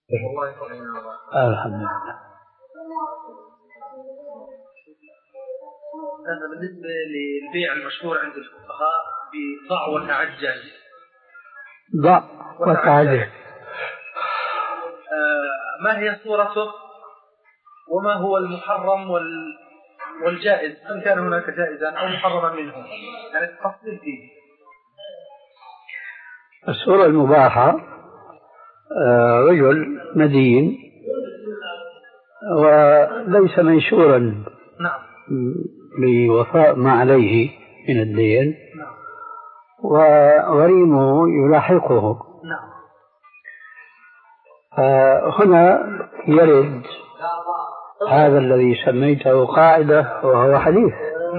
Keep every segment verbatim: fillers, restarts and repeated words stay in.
الحمد لله. هذا بالنسبة للبيع المشهور عند الفقهاء بضع وتعجل. ضع وتعجل. آه ما هي صورته وما هو المحرم وال... والجائز، إن كان هناك جائزا أو محرما منه، يعني التفصيل فيه. الصورة المباحة آه رجل مدين وليس منشورا نعم لوفاء ما عليه من الدين، نعم، وغريمه يلاحقه، نعم. هنا يرد هذا الذي سميته قاعدة وهو حديث.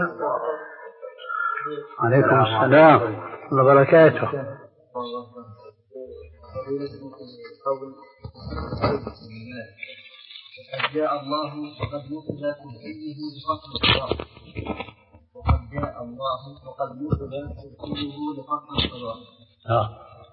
عليكم السلام ورحمة الله وبركاته. وقد جاء الله وقد نقل كرسيه لفصل القضاء وقد جاء الله وقد نقل كرسيه لفصل القضاء. آه.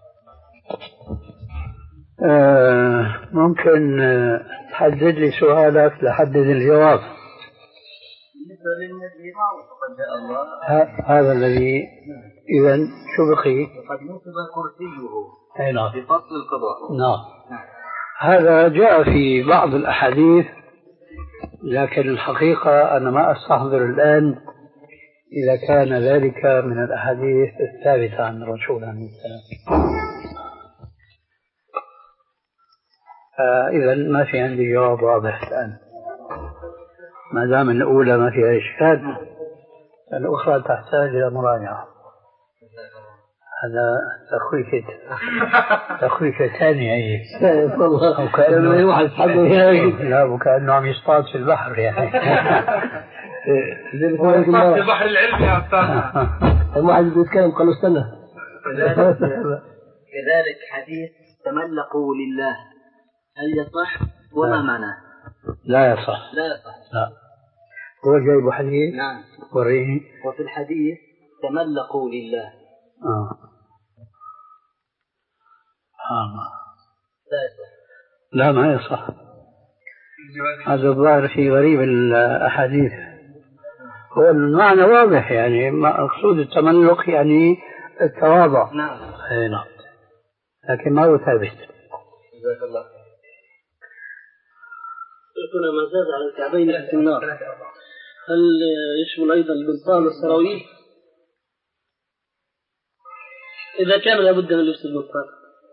آه ممكن تحدد لي سؤالك لحدد الجواب. بالنسبة للنبي وقد جاء الله هذا الذي إذا شو بقي؟ وقد نقل كرسيه نعم لفصل القضاء. نعم. هذا جاء في بعض الأحاديث، لكن الحقيقة أنا ما أستحضر الآن إذا كان ذلك من الأحاديث الثابتة عن الرسول عليه السلام. آه إذا ما في عندي جواب واضح الآن، ما دام الأولى ما فيها إشكال، الأخرى تحتاج إلى مراجعة. هذا تخويفة تخويفة ثانية والله، وكأنه واحد لا وكأنه عم يصطاد في البحر يعني. يصطاد في البحر العلمي يا أستاذ. الواحد بيتكلم قالوا استنى. كذلك حديث تملقوا لله هل يصح وما معناه؟ لا يصح. لا يصح. لا. هو جايب حديث. نعم. وريه. وفي الحديث تملقوا لله. آه. آه. لا يصح. لا ما يصح. هذا الظاهر في غريب الأحاديث. هو المعنى واضح، يعني مقصود التملق يعني التواضع. نعم. أي نعم. لكن ما هو ثابت. جزاك الله خير. يكون ما زاد على الكعبين في النار، هل يشمل أيضا البلطان والسراويل؟ إذا كان لابد من لبس البلطان.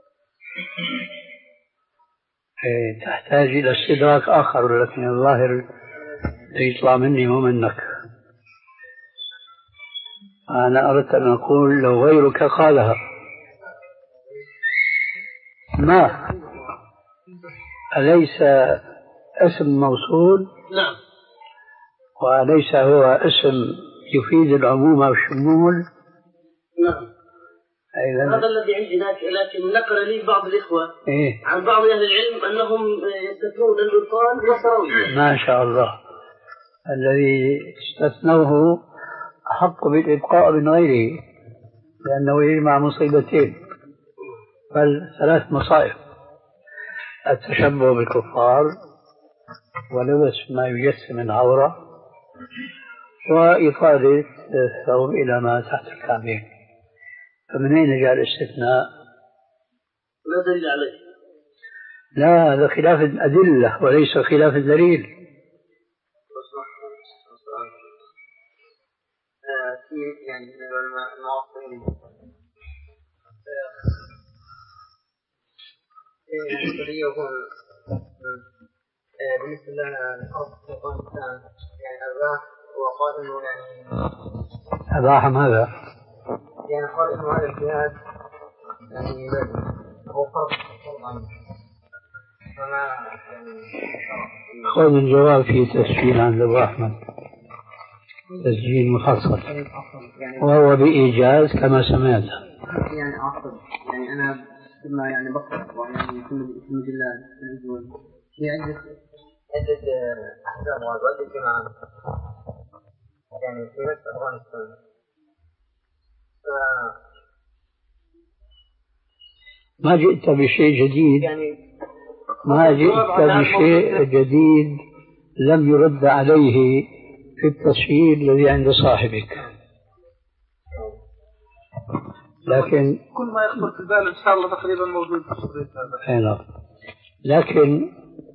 إيه تحتاج إلى استدراك آخر، لكن الظاهر يطلع مني مو منك. أنا أردت أن أقول لو غيرك قالها. ما أليس اسم موصول؟ نعم. وليس هو اسم يفيد العموم والشمول؟ نعم. هذا الذي عندي، لكن نقل لي بعض الإخوة إيه؟ عن بعض أهل العلم أنهم يستثنون البلطان والسراويل. ما شاء الله، الذي استثنوه أحق بالإبقاء من غيره، لأنه يجمع مصيبتين، بل ثلاث مصائب: التشبه بالكفار، ولبس ما يجسم العورة، وإطالة الثوب إلى ما تحت الكعبين. فمن أين جاء الاستثناء؟ لا دليل عليه. لا، هذا خلاف الأدلة وليس خلاف الدليل. يعني المعاصرين يكون بالنسبة لنا الأفغانستان يعني أباح وقال إنه يعني أباح ماذا؟ يعني قال إنه هذا الجهاد يعني هو فرض عنه، فما يعني خذ الجواب في تسجيل عند أبو أحمد، تسجيل مفصل وهو بإيجاز كما سمعت. يعني أعتقد يعني أنا كما يعني بقرأ يعني في المجلات في الأجوال في عدة عدة أحزاب وعدة جماعات يعني في نفس أفغانستان. ف ما جئت بشيء جديد، يعني ما جئت بشيء جديد لم يرد عليه في التصوير الذي عند صاحبك، لكن كل ما يخطر في البال إن شاء الله تقريبا موجود في الشريط هذا. لكن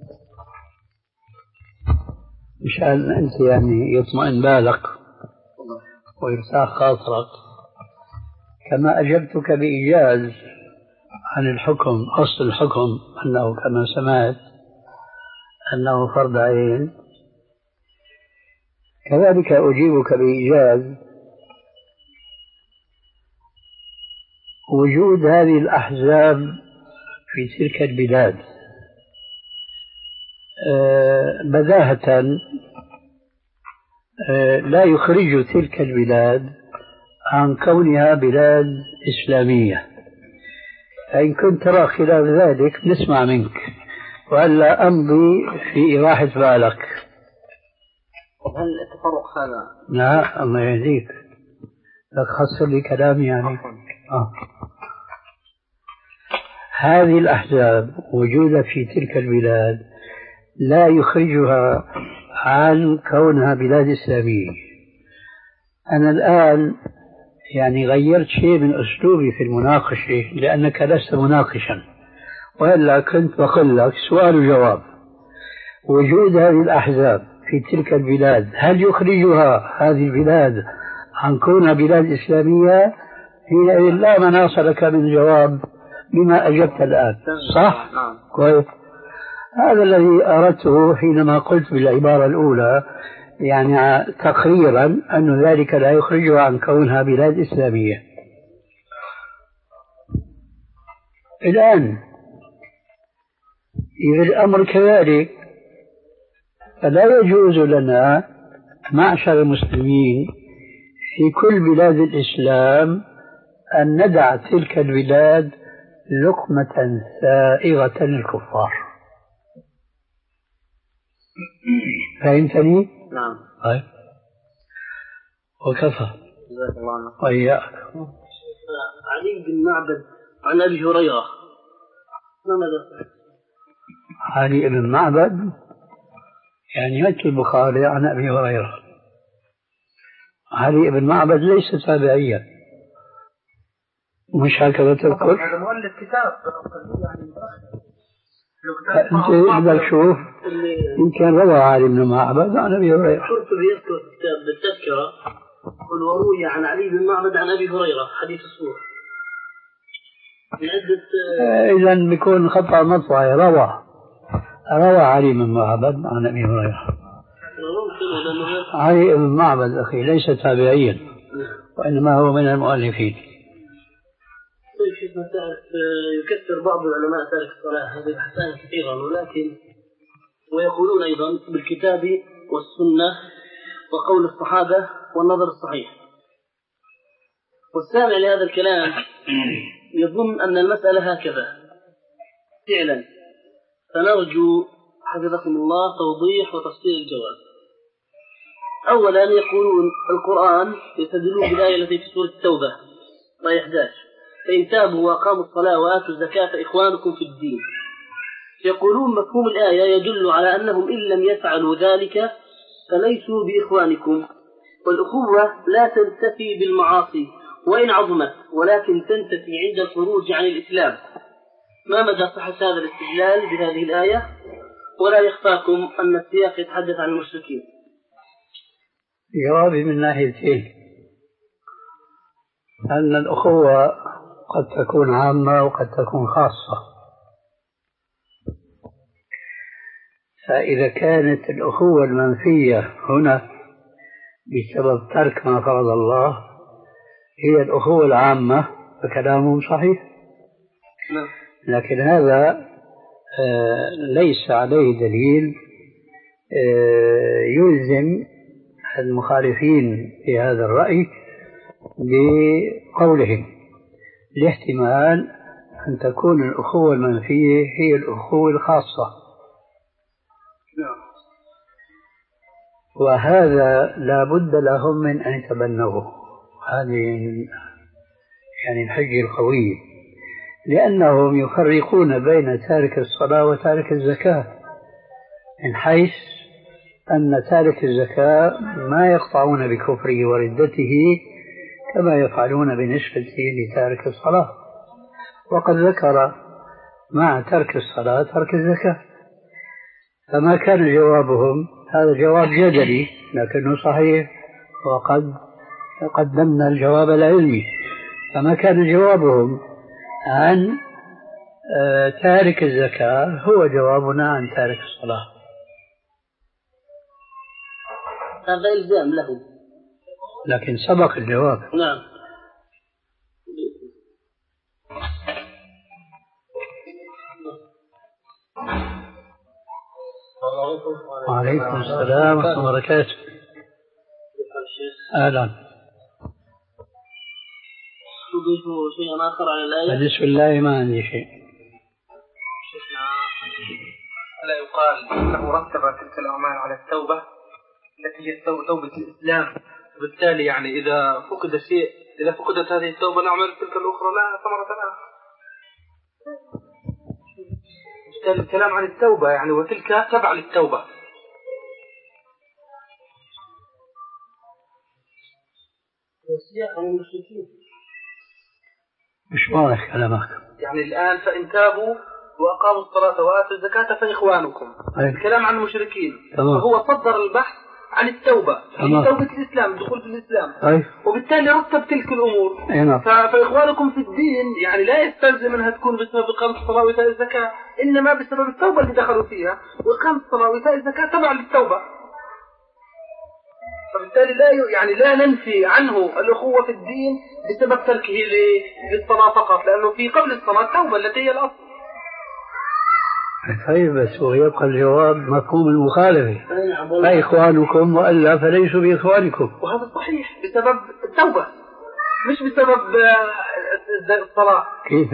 مشان أنت يعني يطمئن بالك ويرتاح خاطرك، كما أجبتك بإيجاز عن الحكم، أصل الحكم أنه كما سمعت أنه فرض عين، كذلك أجيبك بإيجاز وجود هذه الأحزاب في تلك البلاد بداهة لا يخرج تلك البلاد عن كونها بلاد إسلامية. فإن كنت ترى خلاف ذلك نسمع منك، وألا أمضي في إراحة بالك. هل التفرق هذا؟ لا الله يهديك، لا تخسر لي كلامي يعني. آه. هذه الأحزاب وجودها في تلك البلاد لا يخرجها عن كونها بلاد إسلامية. أنا الآن يعني غيرت شيء من أسلوبي في المناقشة لأنك لست مناقشا، وإلا كنت بقول لك سؤال وجواب. وجود هذه الأحزاب في تلك البلاد هل يخرجها هذه البلاد عن كونها بلاد إسلامية؟ هي لا مناص لك من جواب بما أجبت الآن، صح؟ كويس. هذا الذي أردته حينما قلت بالعبارة الأولى، يعني تقريرا أن ذلك لا يخرجها عن كونها بلاد إسلامية. الآن إذا الأمر كذلك فلا يجوز لنا معشر المسلمين في كل بلاد الإسلام أن ندع تلك البلاد لقمة سائغة للكفار. فهمتني؟ نعم. طيب وكفى. جزاك الله عنك. وإياك. علي بن معبد عن أبي هريرة، ما ماذا؟ علي بن معبد يعني يأتي البخاري عن أبي هريرة. علي بن معبد ليس تابعيا، مش هكذا تذكر؟ هذا مؤلف كتاب يعني. أنت بدك شوف يمكن روى علي بن معبد عن أبي هريرة. كنت بيذكر كتاب بالتذكرة قل وروي عن علي بن معبد عن أبي هريرة حديث السورة إذا بيكون خطأ مطبعي. روى روى علي بن معبد عن أبي هريرة. علي بن معبد أخي ليس تابعيا، وإنما هو من المؤلفين. طيب شيخنا تعرف يكثر بعض العلماء تارك الصلاة، هذه الأحسان كثيرا، ولكن ويقولون أيضا بالكتاب والسنة وقول الصحابة والنظر الصحيح. والسامع لهذا الكلام يظن أن المسألة هكذا فعلا، فنرجو حفظكم الله توضيح وتفصيل الجواب. أولا يقولون القرآن يستدلون بالآية التي في سورة التوبة آية إحدى عشر فإن تابوا وأقاموا الصلاة وآتوا الزكاة فإخوانكم في الدين. يقولون مفهوم الآية يدل على أنهم إن لم يفعلوا ذلك فليسوا بإخوانكم، والأخوة لا تنتفي بالمعاصي وإن عظمت، ولكن تنتفي عند الخروج عن الإسلام. ما مدى صحة هذا الاستدلال بهذه الآية؟ ولا يخفاكم أن السياق يتحدث عن المشركين. جوابي من ناحيتين، أن الأخوة قد تكون عامة وقد تكون خاصة. فإذا كانت الأخوة المنفية هنا بسبب ترك ما فرض الله هي الأخوة العامة فكلامهم صحيح، لكن هذا ليس عليه دليل يلزم المخالفين في هذا الرأي بقولهم، لاحتمال أن تكون الأخوة المنفية هي الأخوة الخاصة، وهذا لا بد لهم من أن يتبنوه. هذه يعني الحجة القوية. لأنهم يفرقون بين تارك الصلاة وتارك الزكاة، من حيث أن تارك الزكاة ما يقطعون بكفره وردته كما يفعلون بالنسبة لتارك الصلاة، وقد ذكر مع ترك الصلاة ترك الزكاة. فما كان جوابهم، هذا جواب جدلي لكنه صحيح، وقد قدمنا الجواب العلمي. فما كان جوابهم عن تارك الزكاة هو جوابنا عن تارك الصلاة. هذا إلزام له، لكن سبق الجواب. نعم. وعليكم السلام ورحمة الله وبركاته. أهلا. تضيف شيئا آخر على الآية؟ بالنسبة لله ما عندي شيء. شيخنا ألا يقال أنه رتب تلك الأعمال على التوبة التي هي توبة الإسلام، وبالتالي يعني إذا فقد شيء، إذا فقدت هذه التوبة نعمل تلك الأخرى لا ثمرة لها. بالتالي الكلام عن التوبة يعني وتلك تبع للتوبة. مش واضح كلامك. يعني الآن فإن تابوا وأقاموا الصلاة وآتوا الزكاة فإخوانكم. أي. الكلام عن المشركين. تمام. فهو صدر البحث عن التوبة، تمام. توبة الإسلام، الدخول في الإسلام. أي. وبالتالي رتب تلك الأمور. نعم. فإخوانكم في الدين يعني لا يستلزم أنها تكون بسبب إقامة الصلاة وإيتاء الزكاة، إنما بسبب التوبة اللي دخلوا فيها، وإقامة الصلاة وإيتاء الزكاة تبع للتوبة. فبالتالي لا يعني لا ننفي عنه الأخوة في الدين بسبب تركه للصلاة فقط، لأنه في قبل الصلاة توبة التي هي الأصل. طيب بس ويبقى الجواب مفهوم المخالفة، فإخوانكم وإلا فليسوا بإخوانكم. وهذا صحيح بسبب التوبة مش بسبب الصلاة. كيف؟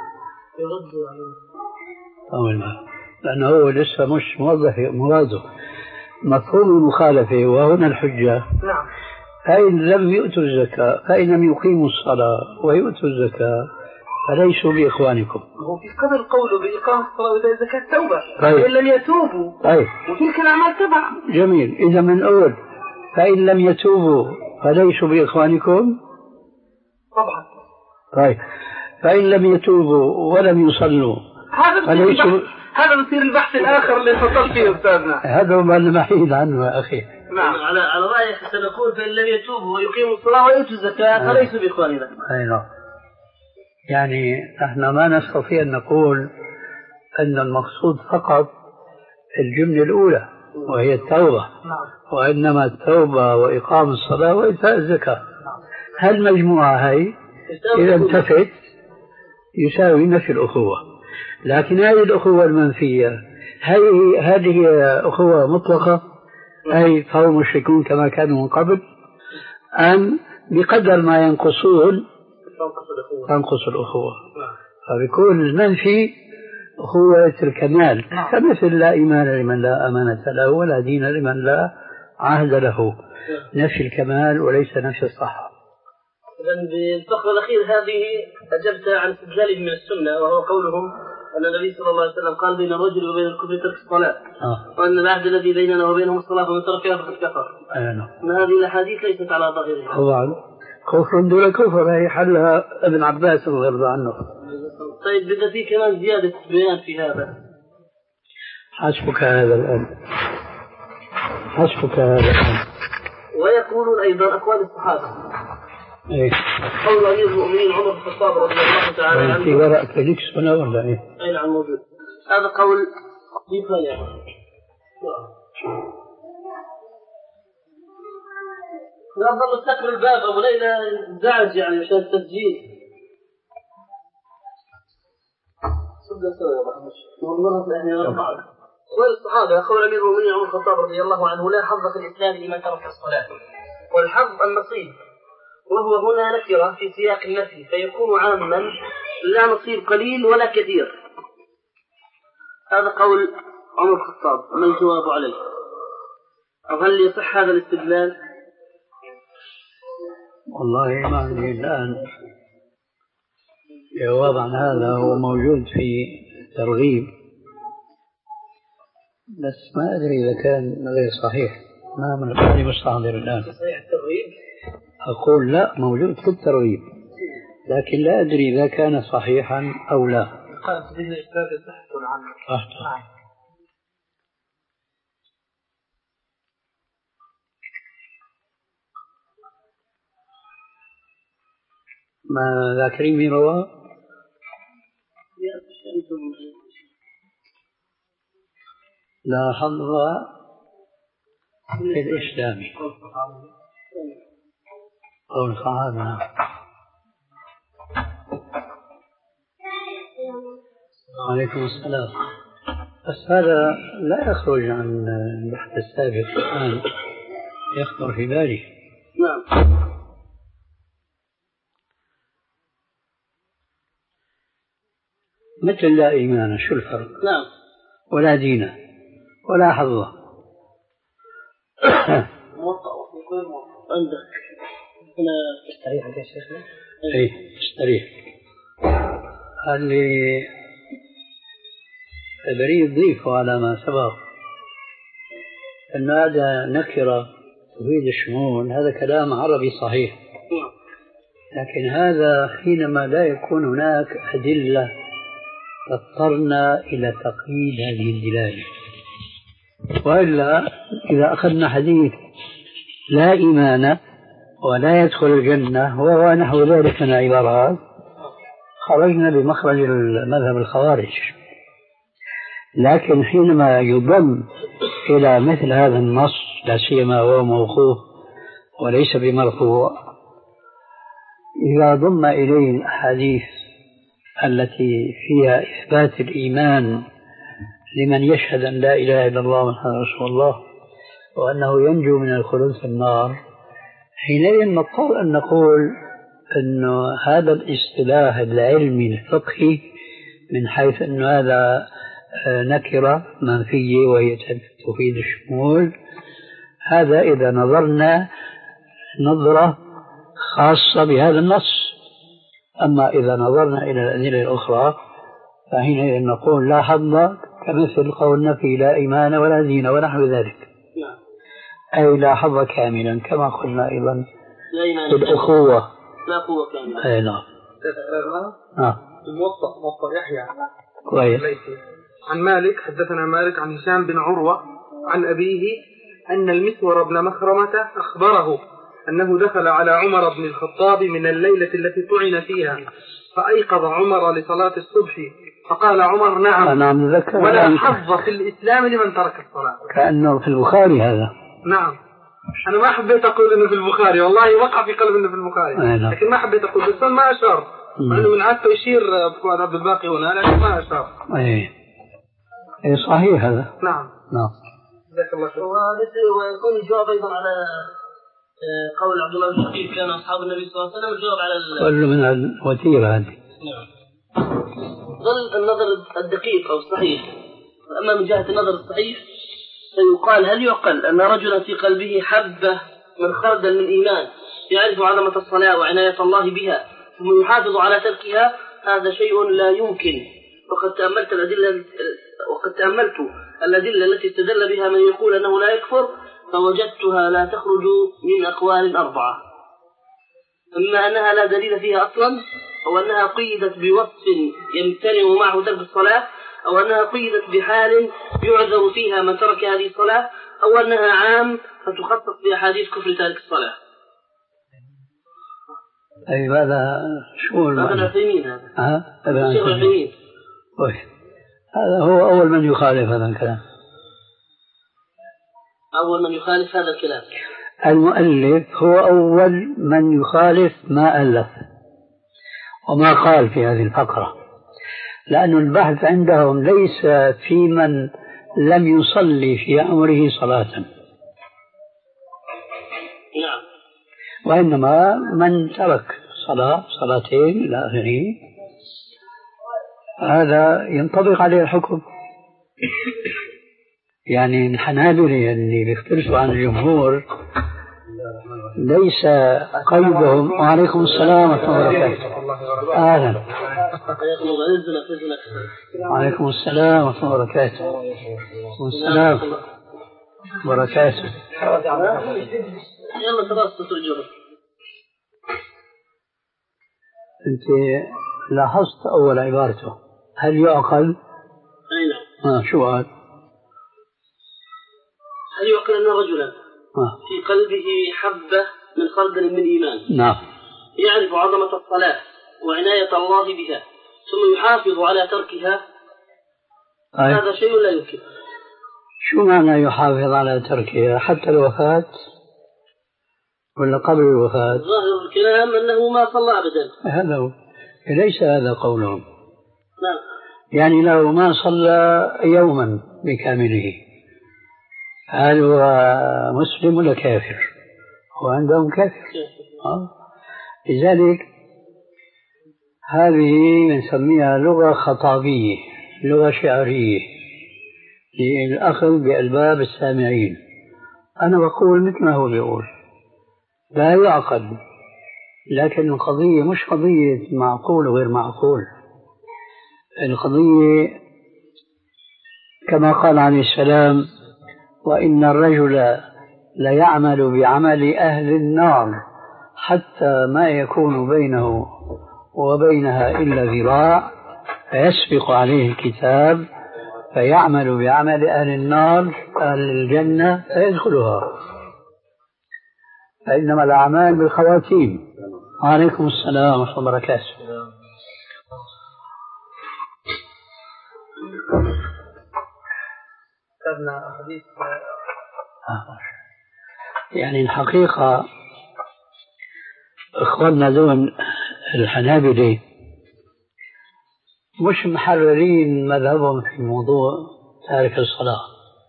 أول ما لأنه هو لسه مش موظف موظف مفهوم المخالفة وهنا الحجة. نعم. فإن لم يؤتوا الزكاة، فإن لم يقيموا الصلاة ويؤتوا الزكاة فليسوا بإخوانكم. هو في قبل قوله بإقامة الصلاة وإيتاء الزكاة توبة. طيب. إن لم يتوبوا. طيب. وتلك الأعمال تبع. جميل. إذا من أول فإن لم يتوبوا فليسوا بإخوانكم. طبعا. طيب. فإن لم يتوبوا ولم يصلوا هذا فليسوا. هذا بصير البحث الآخر اللي فصل فيه أستاذنا. هذا ما المحيد عنه يا أخي. نعم. على على رأيك سنقول فإن لم يتوبوا ويقيموا الصلاة ويؤتوا الزكاة فليسوا بإخواننا. أي نعم. يعني احنا ما نستطيع أن نقول أن المقصود فقط الجملة الأولى وهي التوبة، وإنما التوبة وإقام الصلاة وإيتاء الزكاة. هالمجموعة هاي إذا انتفت يساوي نفي الأخوة. لكن هذه الأخوة المنفية هي هذه أخوة مطلقة، أي فهم مشركون كما كانوا من قبل، أم بقدر ما ينقصون تنقص الأخوة. فبيكون المنفي أخوة الكمال، كمثل لا إيمان لمن لا أمانة له ولا دين لمن لا عهد له. نفي الكمال وليس نفي الصحة. إذن بالفقرة الأخير هذه أجبت عن استدلالهم من السنة، وهو قولهم أن النبي صلى الله عليه وسلم قال بين الرجل وبين الكفر ترك الصلاة، آه. وأن العهد الذي بيننا وبينهم الصلاة فمن تركها فقد كفر. أن هذه الأحاديث ليست على ظاهرها. طبعا كفر دون كفر، هي حلها ابن عباس رضي الله عنه. طيب بدأ في كمان زيادة بيان في هذا. حسبك هذا الآن، حسبك هذا الآن. ويقولون أيضا أقوال الصحابة. إيه. قول أمير المؤمنين عمر بن الخطاب رضي الله تعالى عنه. في ورق فيليكس هنا ولا إيه؟ أي نعم موجود. هذا قول ضيفنا يعني. لا ظل استقر الباب أبو ليلى زعج يعني مشان التسجيل. صدق سوى يا أبو والله يعني أربعة. قول الصحابة قول أمير المؤمنين عمر بن الخطاب رضي الله عنه لا حظ في الإسلام لمن ترك الصلاة، والحظ النصيب، وهو هنا نكرة في سياق النفي فيكون عاما لا نصيب قليل ولا كثير. هذا قول عمر بن الخطاب، ما الجواب عليه؟ أو هل يصح هذا الاستدلال؟ والله ما عندي الآن جواب عن هذا هو موجود في ترغيب، بس ما أدري إذا كان غير صحيح، ما من الآن مستحضر الآن. صحيح الترغيب؟ أقول لا، موجود في الترغيب، لكن لا أدري إذا كان صحيحا أو لا. قال في الإشكال بحث عنه. نعم. ما ذاكرين مين رواه؟ لا حظ في الإسلام قول الصحابة. وعليكم السلام. بس هذا لا يخرج عن البحث السابق الآن، يخطر في بالي. نعم. مثل لا إيمان، شو الفرق؟ نعم. ولا دين ولا حظ. موطأ ويكون موطأ عندك هنا تستريح يا شيخنا؟ اي تستريح. اللي بريد ضيفه على ما سبق أن هذا نكرة تفيد الشمول، هذا كلام عربي صحيح، لكن هذا حينما لا يكون هناك أدلة اضطرنا إلى تقييد هذه الدلالة. وإلا إذا أخذنا حديث لا إيمان ولا يدخل الجنة وهو نحو ذلك من العبارات، خرجنا بمخرج المذهب الخوارج. لكن حينما يضم إلى مثل هذا النص، لا سيما هو موقوف وليس بمرفوع، إذا ضم إليه الأحاديث التي فيها إثبات الإيمان لمن يشهد أن لا إله إلا الله محمد رسول الله وأنه ينجو من الخلود في النار، حينئذ نضطر أن نقول أن هذا الاصطلاح العلمي الفقهي من حيث أن هذا نكرة منفية وهي تفيد الشمول، هذا إذا نظرنا نظرة خاصة بهذا النص. أما إذا نظرنا إلى الأدلة الأخرى فحينئذ نقول لا حظ، كمثل قولنا في لا إيمان ولا دين ونحو ذلك، أي لا حظ كاملا، كما قلنا أيضا في الأخوة لا قوة كاملة. أي نعم. آه. الموطأ موطأ يحيى كويس. عن مالك، حدثنا مالك عن هشام بن عروة عن أبيه أن المسور بن مخرمة أخبره أنه دخل على عمر بن الخطاب من الليلة التي طعن فيها، فأيقظ عمر لصلاة الصبح، فقال عمر نعم ولا حظ في الإسلام لمن ترك الصلاة. كأنه في البخاري هذا. نعم. أنا ما حبيت أقول إنه في البخاري، والله وقع في قلب إنه في البخاري، لكن ما حبيت أقول، بس ما أشار، لأنه من عادته يشير أبو عبد الباقي هنا، لكن ما أشار. أي أي صحيح هذا. نعم. نعم. جزاك الله خير. ويكون الجواب أيضا على قول عبد الله بن شقيق كان أصحاب النبي صلى الله عليه وسلم، الجواب على كل من الوتيرة هذه. نعم. ظل النظر الدقيق أو الصحيح. أما من جهة النظر الصحيح فيقال هل يعقل أن رجلا في قلبه حبة من خردل من إيمان يعرف عظمة الصلاة وعناية الله بها ثم يحافظ على تركها؟ هذا شيء لا يمكن. وقد تأملت الأدلة وقد تأملت الأدلة التي استدل بها من يقول أنه لا يكفر، فوجدتها لا تخرج من أقوال أربعة: إما أنها لا دليل فيها أصلا، أو أنها قيدت بوصف يمتنع معه ترك الصلاة، أو أنها قيدت بحال يعذر فيها من ترك هذه الصلاة، أو أنها عام فتخصص بأحاديث كفر تارك الصلاة. أي هذا شو هذا العثيمين هذا. ها؟ الشيخ العثيمين. هذا هو أول من يخالف هذا الكلام. أول من يخالف هذا الكلام. المؤلف هو أول من يخالف ما ألف وما قال في هذه الفقرة، لأن البحث عندهم ليس في من لم يصلي في عمره صلاة، نعم، وإنما من ترك صلاة صلاتين إلى آخره، هذا ينطبق عليه الحكم. يعني الحنابلة اللي بيختلفوا عن الجمهور ليس قيدهم. وعليكم السلام ورحمة الله وبركاته. أهلا. وعليكم السلام ورحمة الله وبركاته. والسلام وبركاته. يلا خلاص تسجل. أنت لاحظت أول عبارته هل يعقل؟ أي نعم. آه شو قال؟ هل يعقل أن رجلا آه. في قلبه حبة من خردل من إيمان نعم يعرف عظمة الصلاة وعناية الله بها ثم يحافظ على تركها؟ أي. هذا شيء لا يمكن. شو معنى يحافظ على تركها حتى الوفاة ولا قبل الوفاة؟ ظاهر الكلام أنه ما صلى أبدا. هذا هو. ليس هذا قولهم. نعم. يعني لو ما صلى يوما بكامله هل هو مسلم ولا كافر؟ هو عندهم كافر. آه. لذلك هذه نسميها لغة خطابية، لغة شعرية للأخذ بألباب السامعين. أنا بقول مثل ما هو بيقول لا يعقد، لكن القضية مش قضية معقول وغير معقول. القضية كما قال عليه السلام وإن الرجل ليعمل بعمل أهل النار حتى ما يكون بينه وبينها إلا ذراع فيسبق عليه الكتاب فيعمل بعمل أهل النار أهل الجنة فيدخلها. فإنما الأعمال بالخواتيم. وعليكم السلام ورحمة الله وبركاته. يعني الحقيقة إخواننا دون الحنابلة مش محررين مذهبهم في موضوع تارك الصلاة.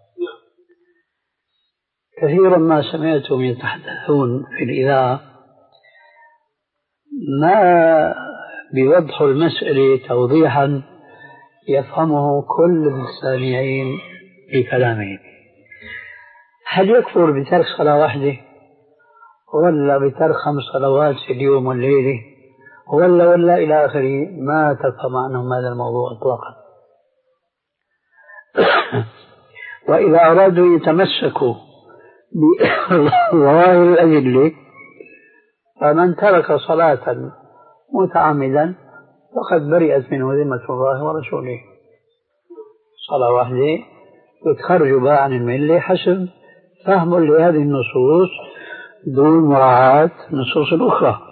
كثيرا ما سمعتهم يتحدثون في الإذاعة ما بيوضحوا المسألة توضيحا يفهمه كل السامعين بكلامهم. هل يكفر بترك صلاة واحدة ولا بترك خمس صلوات في اليوم والليلة ولا ولا إلى آخره؟ ما تفهم عنهم هذا الموضوع إطلاقا. وإذا أرادوا يتمسكوا بظواهر الأدلة فمن ترك صلاة متعمدا فقد برئت منه ذمة الله ورسوله. صلاة واحدة يتخرج بها عن الملة حسب فهم لهذه النصوص دون مراعاة النصوص الأخرى.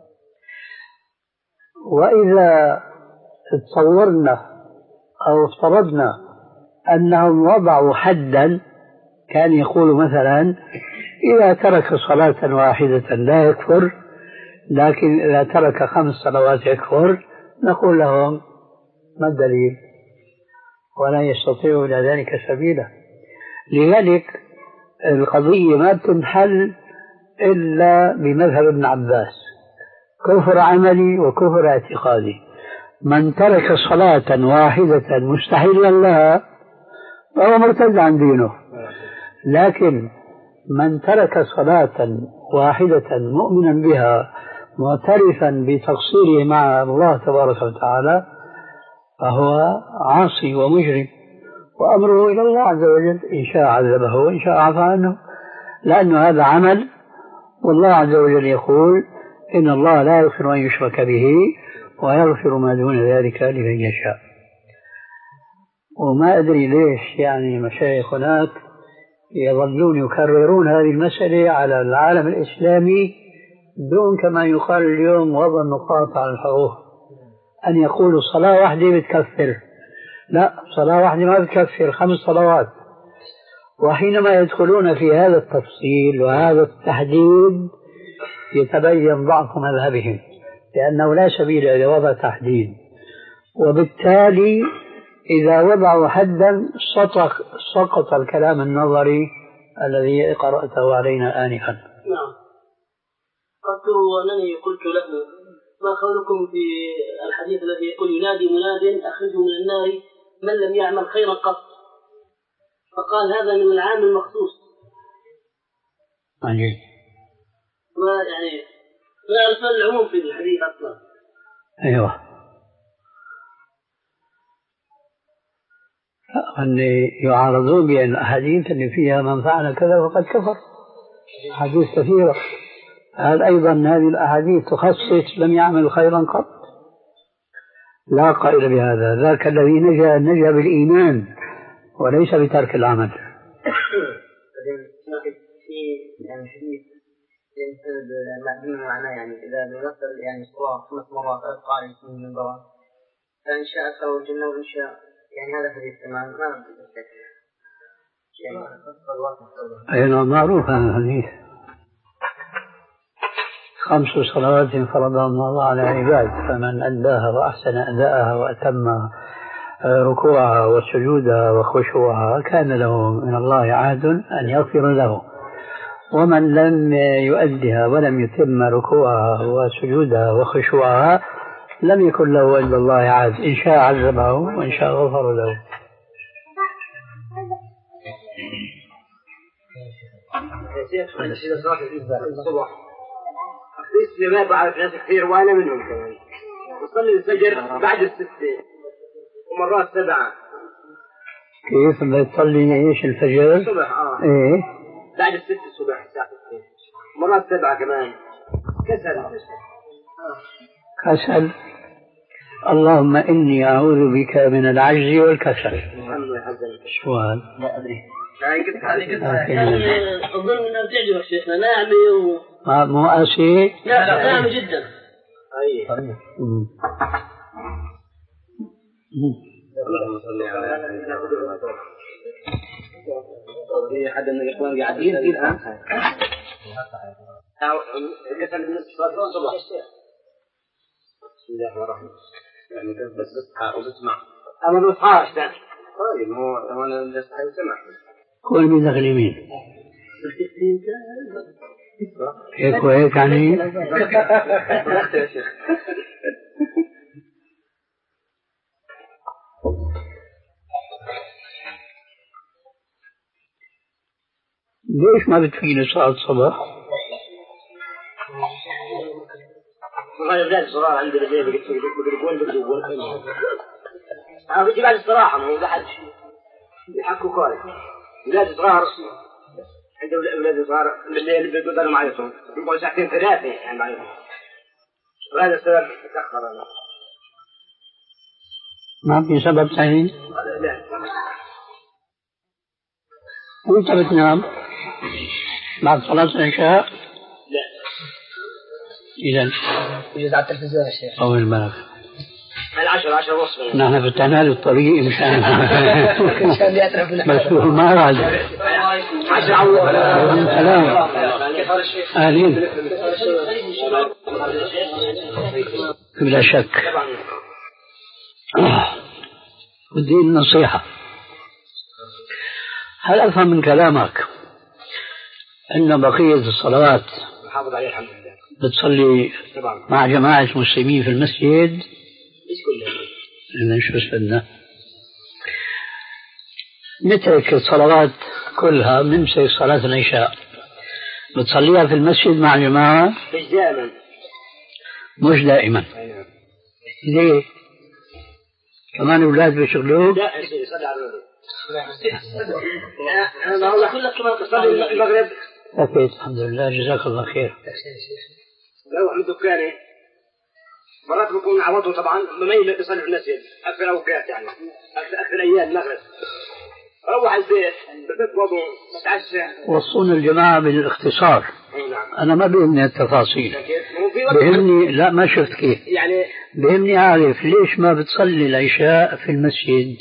وإذا تصورنا أو افترضنا أنهم وضعوا حدا كان يقول مثلا إذا ترك صلاة واحدة لا يكفر لكن إذا ترك خمس صلوات يكفر، نقول لهم ما الدليل؟ ولا يستطيع إلى ذلك سبيلا. لذلك القضية ما تنحل إلا بمذهب ابن عباس، كفر عملي وكفر اعتقادي. من ترك صلاة واحدة مستحيلا لها فهو مرتد عن دينه، لكن من ترك صلاة واحدة مؤمنا بها معترفا بتقصيره مع الله تبارك وتعالى فهو عاصي ومجرم، وأمره إلى الله عز وجل، إن شاء عذبه وإن شاء عفى عنه، لأن هذا عمل، والله عز وجل يقول إن الله لا يغفر أن يشرك به ويغفر ما دون ذلك لمن يشاء. وما أدري ليش يعني مشايخ هناك يظلون يكررون هذه المسألة على العالم الإسلامي دون كما يقال اليوم وضع النقاط على الحروف، أن يقولوا صلاة واحدة بتكفر. لا، صلاة واحدة ما بتكفر، خمس صلوات. وحينما يدخلون في هذا التفصيل وهذا التحديد يتبين ضعف مذهبهم، لأنه لا سبيل إلى وضع تحديد، وبالتالي إذا وضعوا حدا سقط الكلام النظري الذي قرأته علينا آنفا. نعم. أذكر أنني قلت له ما قولكم في الحديث الذي يقول ينادي مناد أخرجه من النار من لم يعمل خيرا قط، فقال هذا من العام المخصوص. عجيب. ما يعني ما يعرف العموم في الحديث أصلا. أيوه أن يعارضون بأن الأحاديث اللي فيها من فعل كذا فقد كفر، حديث كثيرة. هل أيضا هذه الأحاديث تخصص لم يعمل خيرا قط؟ لا قائل بهذا، ذاك الذي نجا نجا بالإيمان وليس بترك العمل. في يعني حديث ينسب معدوم معناه، يعني إذا نغسل يعني صلاة خمس مرات قال يكون من برا، فإن شاء أدخل الجنة وإن شاء يعني هذا حديث تمام ما يعني أيضا معروف هذا الحديث. خمس صلوات فرضها الله على عباد، فمن أداها وأحسن أداءها وأتم ركوعها وسجودها وخشوعها كان له من الله عهد أن يغفر له، ومن لم يؤدها ولم يتم ركوعها وسجودها وخشوعها لم يكن له إلا الله عهد، إن شاء عذبه وإن شاء غفر له. أخذت ما بعرف ناس كثير وأنا منهم كمان، وصلي الفجر بعد الستة ومرات سبعة. كيف بتصلي ايش الفجر؟ الصبح اه ايه بعد الستة الصبح الساعة ستة مرات سبعة كمان. كسل كسل. اللهم إني أعوذ بك من العجز والكسل. سؤال لا أدري. أظن أنها بتعجبك شيخنا، ناعمة و مو أسي؟ لا لا ناعمة جدا. أي اللهم صل على في حد من الإخوان قاعدين الآن كسل من الصبح. بسم الله الرحمن الرحيم. يعني بس بصحى وبسمع. أنا ما بصحاش ثاني. طيب هو أنا بصحى وسمع. كل من دخل يمين. هيك وهيك يعني. يا شيخ. ليش ما بتفيني صلاة الصبح؟ والله يبدأ الصلاة عندي بالليل بيقولون بيقولون أنا بيجي بعد الصراحة ما هو بعد يحكوا كويس. ولاد صغار عند ولاد صغار بالليل بيقولوا معي صوم يقولوا ساعتين ثلاثة يعني معي. وهذا السبب تأخر أنا. ما في سبب ثاني؟ لا. وأنت بتنام بعد صلاة العشاء؟ لا. إذا يجوز على التلفزيون يا شيخ. أول الملك. العشرة عشرة ونصف. نحن فتحنا له الطريق مشان مشان يعترف لنا. بس هو ما أراد. عشرة الله. سلام. أهلين. بلا شك. بدي النصيحة. هل أفهم من كلامك أن بقية الصلوات نحافظ عليه الحمد لله بتصلي مع جماعة مسلمين في المسجد؟ إيش كلها؟ إذن شو استفدنا؟ نترك الصلوات كلها نمسك صلاة العشاء بتصليها في المسجد مع جماعة؟ مش دائما. مش دائما. ليه؟ كمان أولاد بيشغلوك؟ لا يصلي على الرجل. أنا أقول لك كمان تصلي المغرب. أكيد الحمد لله جزاك الله خير. لو عند دكاني مرات بكون عوضه طبعا بميل بيصلي في المسجد أكثر أوقات يعني أكثر أيام المغرب. روح البيت بتتوضوا بتعشى. وصونا الجماعة بالاختصار. نعم. أنا ما بيهمني التفاصيل. بيهمني لا ما شفت كيف. يعني بيهمني أعرف ليش ما بتصلي العشاء في المسجد؟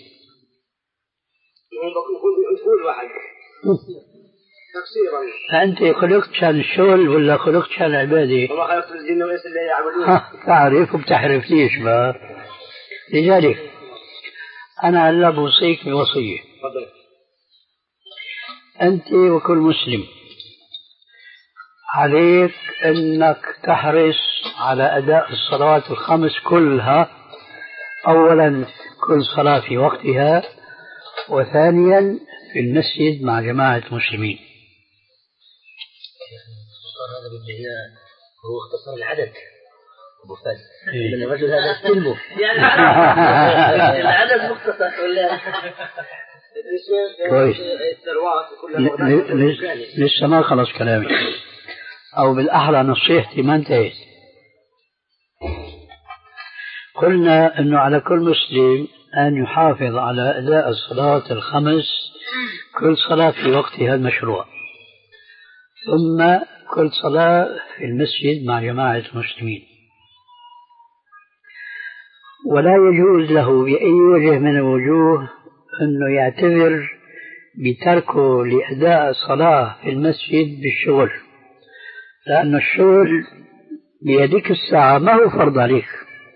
يقول واحد تفسيرا. فأنت خلقت شان الشغل ولا خلقت شان العبادة؟ وما خلقت الجن والإنس إلا يعبدون. تعرف وبتحرف ليش ما؟ لذلك أنا هلا بوصيك بوصية. تفضل. أنت وكل مسلم عليك أنك تحرص على أداء الصلوات الخمس كلها. أولا كل صلاة في وقتها، وثانيا في المسجد مع جماعة مسلمين. هذا بالمهنة هو اختصر العدد أبو فهد لأن الرجل هذا استلمه يعني العدد مختصر ولا كويس. لسه ما خلص كلامي، أو بالأحرى نصيحتي ما انتهت. قلنا أنه على كل مسلم أن يحافظ على أداء الصلاة الخمس، كل صلاة في وقتها المشروع، ثم كل صلاة في المسجد مع جماعة المسلمين. ولا يجوز له بأي وجه من الوجوه أنه يعتذر بتركه لأداء الصلاة في المسجد بالشغل، لأن الشغل بيدك الساعة ما هو فرض عليك.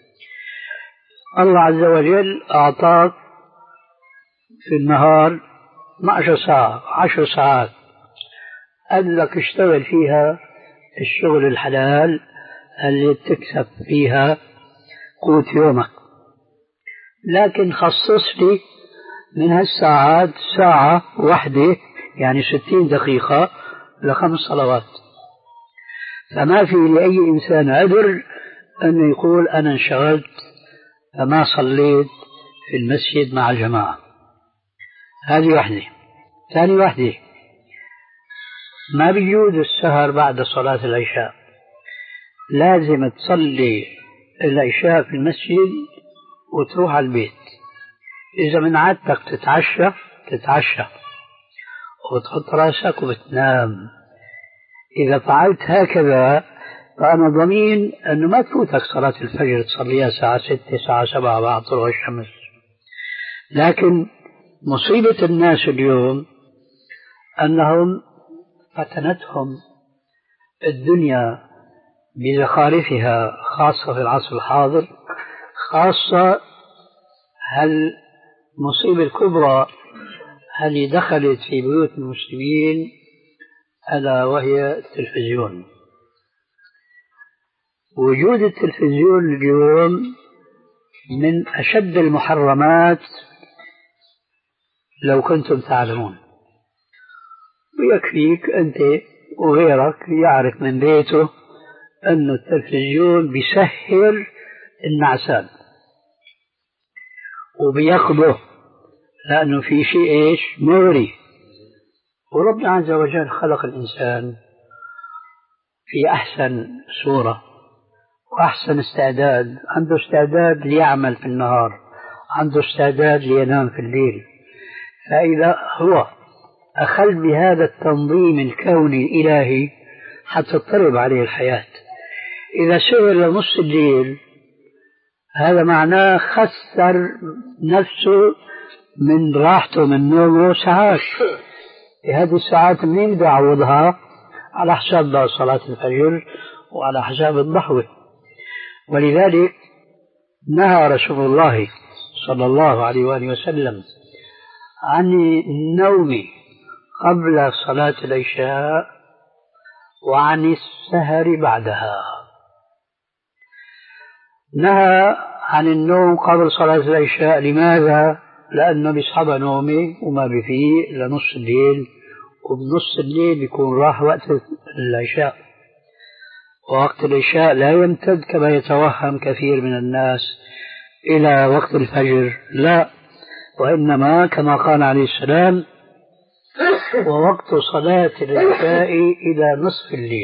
الله عز وجل أعطاك في النهار اثنتي عشرة ساعة عشر ساعات، قال لك اشتغل فيها الشغل الحلال اللي تكسب فيها قوت يومك، لكن خصص لي من هالساعات ساعة واحدة يعني ستين دقيقة لخمس صلوات. فما في لأي إنسان عذر أنه يقول أنا انشغلت فما صليت في المسجد مع الجماعة. هذه واحدة. ثاني واحدة، ما بيجوز السهر بعد صلاة العشاء، لازم تصلي العشاء في المسجد وتروح على البيت. إذا من عادتك تتعشى تتعشى وتحط راسك وبتنام. إذا فعلت هكذا فأنا ضمين أنه ما تفوتك صلاة الفجر تصليها الساعة ستة الساعة سبعة بعد طلوع الشمس. لكن مصيبة الناس اليوم أنهم فتنتهم الدنيا بزخارفها، خاصة في العصر الحاضر، خاصة هالمصيبة الكبرى اللي دخلت في بيوت المسلمين ألا وهي التلفزيون. وجود التلفزيون اليوم من أشد المحرمات لو كنتم تعلمون. ويكفيك أنت وغيرك يعرف من بيته أن التلفزيون بيسهل النعسان وبيقضه، لأنه في شيء إيش مغري. وربنا عز وجل خلق الإنسان في أحسن صورة وأحسن استعداد، عنده استعداد ليعمل في النهار، عنده استعداد لينام في الليل. فإذا هو أخذ بهذا التنظيم الكوني الإلهي حتى تضطرب عليه الحياة، إذا سهر لنص الليل هذا معناه خسر نفسه من راحته من نومه ساعات. هذه الساعات منين بده يعوضها؟ على حساب صلاة الفجر وعلى حساب الضحوة. ولذلك نهى رسول الله صلى الله عليه وآله وسلم عن النوم قبل صلاة العشاء وعن السهر بعدها. نهى عن النوم قبل صلاة العشاء. لماذا؟ لأنه بيصحب نومي وما بفيه لنص الليل، وبنص الليل بيكون راح وقت العشاء، ووقت العشاء لا يمتد كما يتوهم كثير من الناس إلى وقت الفجر، لا، وإنما كما قال عليه السلام ووقت صلاة العشاء إلى نصف الليل.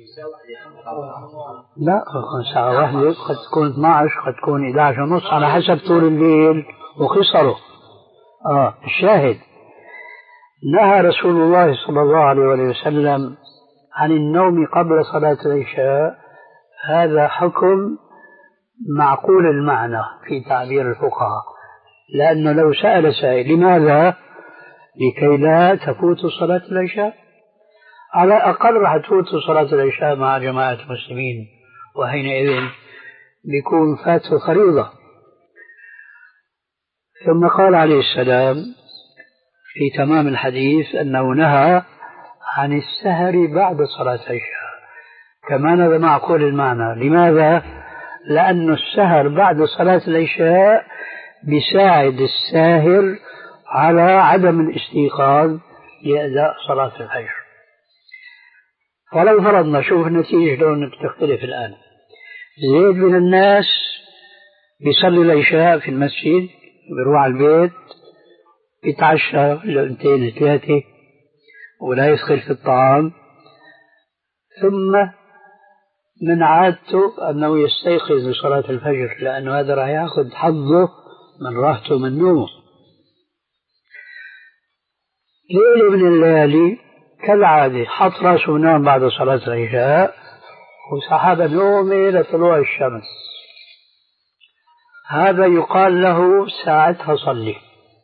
لا، ساعة واحدة قد تكون اثني عشر قد تكون إحدى عشر ونص على حسب طول الليل وقصره. آه الشاهد نهى رسول الله صلى الله عليه وسلم عن النوم قبل صلاة العشاء. هذا حكم معقول المعنى في تعبير الفقهاء، لأنه لو سأل سائل لماذا؟ لكي لا تفوت صلاة العشاء. على الأقل راح تفوت صلاة العشاء مع جماعة المسلمين، وحينئذ بيكون فات فريضة. ثم قال عليه السلام في تمام الحديث أنه نهى عن السهر بعد صلاة العشاء، كمان هذا معقول المعنى. لماذا؟ لأن السهر بعد صلاة العشاء بيساعد الساهر على عدم الاستيقاظ لأداء صلاة الفجر. ولو فرضنا، شوف النتيجة لو بتختلف الآن. زيد من الناس بيصلي العشاء في المسجد، بيروح على البيت يتعشى لقمتين ثلاثة ولا يدخل في الطعام، ثم من عادته أنه يستيقظ لصلاة الفجر، لأنه هذا راح يأخذ حظه من راحته من نومه. ليلة من الليالي كالعادة حط راسه ونام بعد صلاة العشاء وسحب نومه لطلوع الشمس، هذا يقال له ساعتها صلي،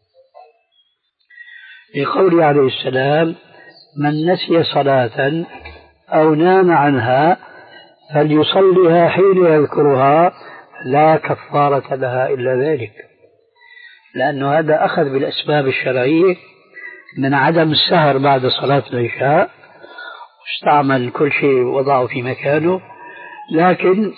لقوله عليه السلام: من نسي صلاة أو نام عنها فليصليها حين يذكرها لا كفارة لها إلا ذلك، لأنه هذا أخذ بالأسباب الشرعية من عدم السهر بعد صلاة العشاء، واستعمل كل شيء وضعه في مكانه، لكن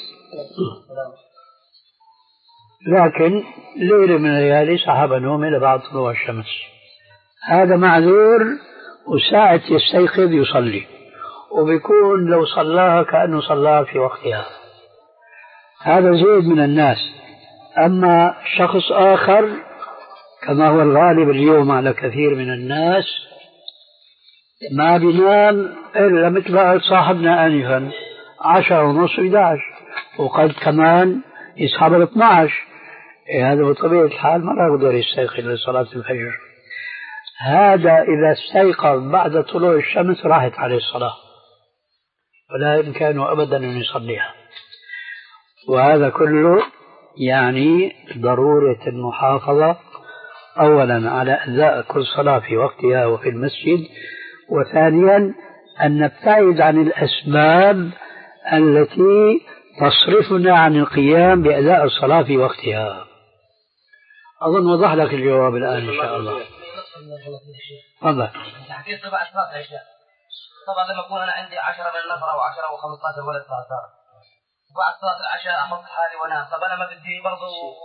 لكن ليلة من الليالي سحب نومه لبعد طلوع الشمس، هذا معذور، وساعة يستيقظ يصلي، وبيكون لو صلاها كأنه صلاها في وقتها. هذا زيد من الناس. أما شخص آخر كما هو الغالب اليوم على كثير من الناس ما بينام إلا مثل ما قال صاحبنا آنفا عشرة ونص إحدى عشر، وقد كمان يسحب ال اثني عشر. إيه هذا بطبيعة الحال ما يقدر يستيقظ لصلاة الفجر. هذا إذا استيقظ بعد طلوع الشمس راحت عليه الصلاة ولا يمكنه أبدا أن يصليها. وهذا كله يعني ضرورة المحافظة أولا على أداء كل صلاة في وقتها وفي المسجد، وثانيا أن نبتعد عن الأسباب التي تصرفنا عن القيام بأداء الصلاة في وقتها. أظن وضح لك الجواب الآن إن شاء الله. تفضل. أنت حكيت سبع صلاة العشاء، طبعا لما أكون أنا عندي عشرة من النفر أو عشرة أو خمسة عشر ولد صار بعد صلاة العشاء أحط حالي وأنام، طب أنا ما بدي برضو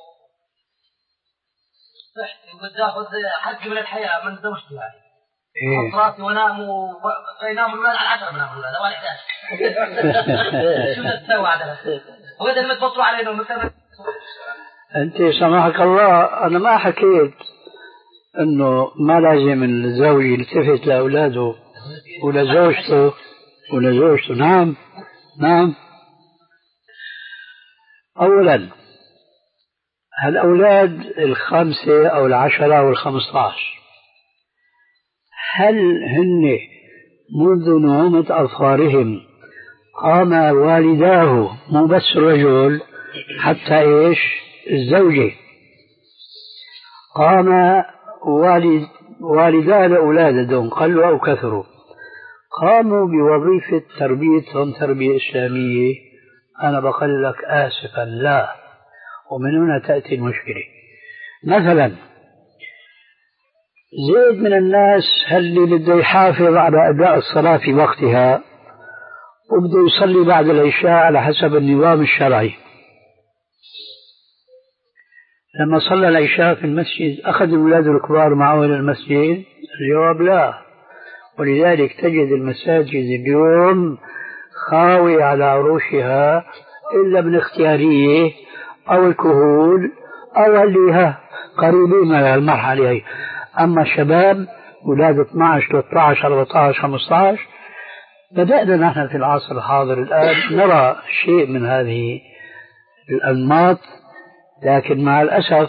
صحتي وبدي آخذ حق من الحياة من زوجتي هذه. إيه. أحط راسي وأنام وينام الولاد على عشرة من الولاد أو على إحدى عشر. شو تسوي هذا؟ وإذا لما تبطلوا علينا مثلا. أنت سمحك الله أنا ما حكيت إنه ما لازم الزوج يلتفت لأولاده ولزوجته ولزوجته. نعم نعم. أولا هالأولاد الخمسة أو العشرة أو الخمسة عشر هل هن منذ نعومة أظفارهم قام والداه مو بس الرجل حتى إيش الزوجة قام والد والدان أولادهم قلوا أو كثروا قاموا بوظيفة تربيتهم تربية إسلامية؟ أنا بقول لك آسفا لا. ومن هنا تأتي المشكلة. مثلا زيد من الناس اللي بده يحافظ على أداء الصلاة في وقتها وبده يصلي بعد العشاء على حسب النظام الشرعي. لما صلى العشاء في المسجد أخذ الأولاد الكبار معه إلى المسجد؟ الجواب لا. ولذلك تجد المساجد اليوم خاوية على عروشها إلا من اختيارية أو الكهول أو اللي قريبين من المرحلة هي. أما الشباب أولاد اثني عشر ثلاثة عشر أربعة عشر خمسة عشر بدأنا نحن في العصر الحاضر الآن نرى شيء من هذه الأنماط، لكن مع الأسف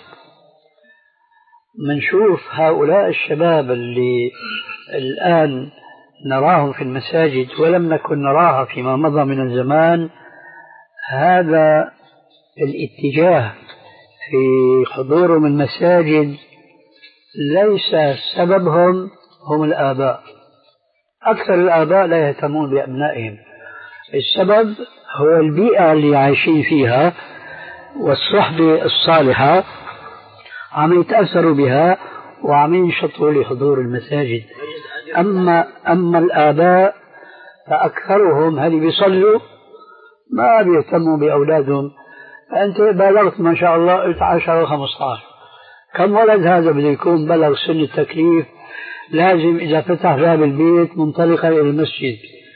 منشوف هؤلاء الشباب اللي الآن نراهم في المساجد ولم نكن نراها فيما مضى من الزمان. هذا الاتجاه في حضورهم المساجد ليس سببهم هم الآباء. أكثر الآباء لا يهتمون بأبنائهم، السبب هو البيئة اللي عايشين فيها والصحبة الصالحة عم يتأثروا بها وعم ينشطوا لحضور المساجد. أما أما الآباء فأكثرهم هل بيصلوا ما بيهتموا بأولادهم. فأنت بلغت ما شاء الله قلت عشرة وخمسة عشر، كم ولد هذا بده يكون بلغ سن التكليف لازم إذا فتح باب البيت منطلقا إلى المسجد